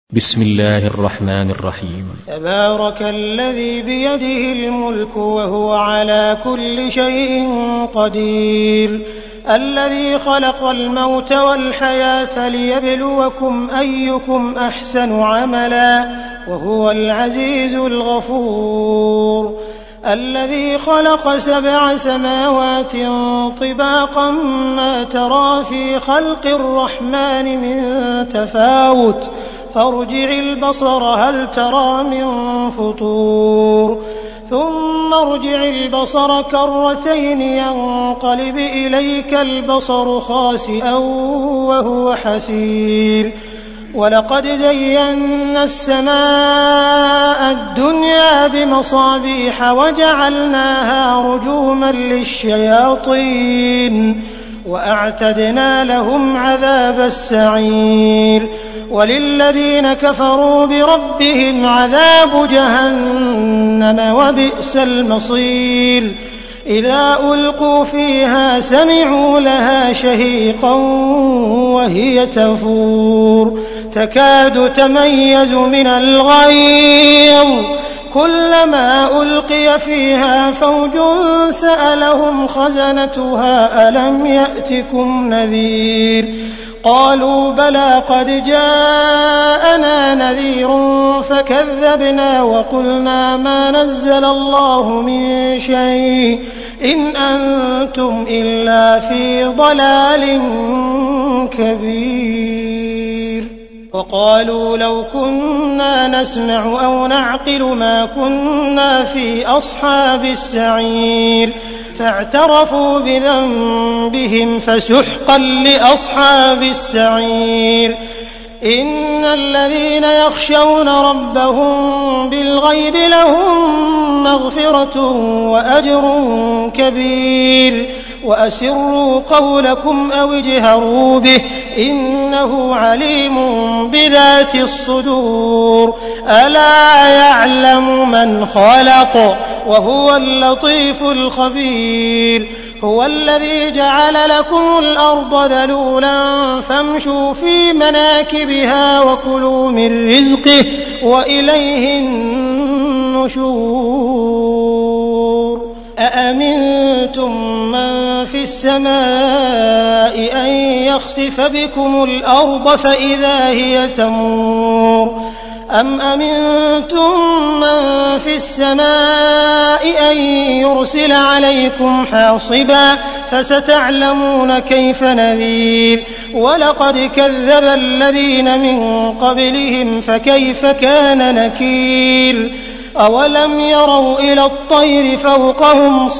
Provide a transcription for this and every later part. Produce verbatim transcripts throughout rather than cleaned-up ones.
بسم الله الرحمن الرحيم. تبارك الذي بيده الملك وهو على كل شيء قدير، الذي خلق الموت والحياة ليبلوكم أيكم أحسن عملا وهو العزيز الغفور، الذي خلق سبع سماوات طباقا ما ترى في خلق الرحمن من تفاوت فارجع البصر هل ترى من فطور ثم ارجع البصر كرتين ينقلب إليك البصر خاسئا وهو حسير، ولقد زينا السماء الدنيا بمصابيح وجعلناها رجوما للشياطين وأعتدنا لهم عذاب السعير، وللذين كفروا بربهم عذاب جهنم وبئس المصير، إذا ألقوا فيها سمعوا لها شهيقا وهي تفور تكاد تميز من الغيظ، كلما ألقي فيها فوج سألهم خزنتها ألم يأتكم نذير، قالوا بلى قد جاءنا نذير فكذبنا وقلنا ما نزل الله من شيء إن أنتم إلا في ضلال كبير، وقالوا لو كنا نسمع أو نعقل ما كنا في أصحاب السعير، فاعترفوا بذنبهم فسحقا لأصحاب السعير، إن الذين يخشون ربهم بالغيب لهم مغفرة وأجر كبير، وأسروا قولكم أو اجهروا به إنه عليم بذات الصدور، ألا يعلم من خلق وهو اللطيف الخبير، هو الذي جعل لكم الأرض ذلولا فامشوا في مناكبها وكلوا من رزقه وإليه النشور، أأمنتم من في السماء أن يخسف بكم الأرض فإذا هي تمور، أم أمنتم من في السماء أن يرسل عليكم حاصبا فستعلمون كيف نذير، ولقد كذب الذين من قبلهم فكيف كان نكير، أولم يروا إلى الطير فوقهم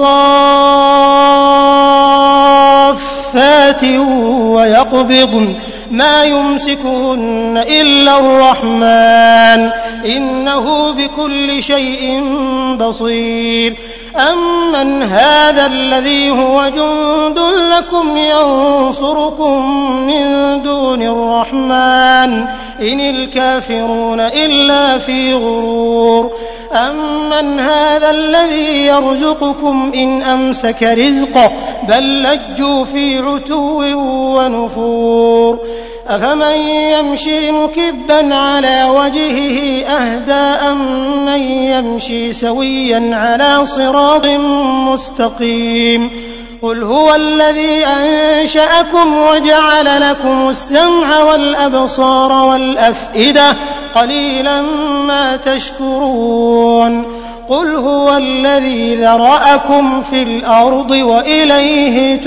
صافات ويقبضن ما يمسكهن إلا الرحمن إنه بكل شيء بصير، أمن هذا الذي هو جند لكم ينصركم من دون الرحمن إن الكافرون إلا في غرور، أمن هذا الذي يرزقكم إن أمسك رزقه بل لجوا في عتو ونفور، أفمن يمشي مكبا على وجهه أهدى أم من يمشي سويا على صراط مستقيم، قل هو الذي أنشأكم وجعل لكم السمع والأبصار والأفئدة قليلا ما تشكرون، قل هو الذي ذرأكم في الأرض وإليه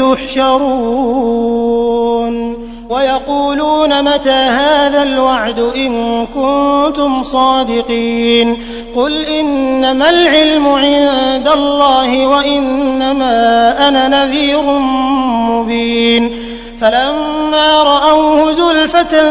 تحشرون، ويقولون متى هذا الوعد إن كنتم صادقين، قل إنما العلم عند الله وإنما أنا نذير مبين، فلما رأوه زلفة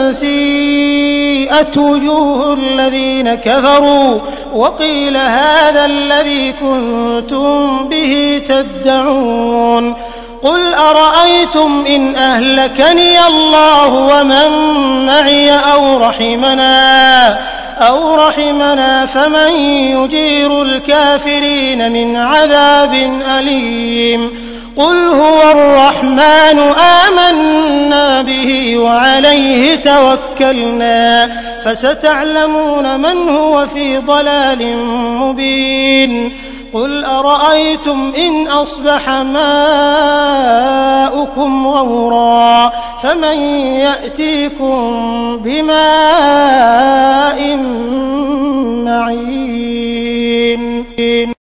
سيئت وجوه الذين كفروا وقيل هذا الذي كنتم به تدعون، قل أرأيتم إن أهلكني الله ومن معي أو رحمنا أو رحمنا فمن يجير الكافرين من عذاب أليم، قل هو الرحمن آمنا به وعليه توكلنا فستعلمون من هو في ضلال مبين قل أرأيتم إن أصبح ماؤكم غورا فمن يأتيكم بماء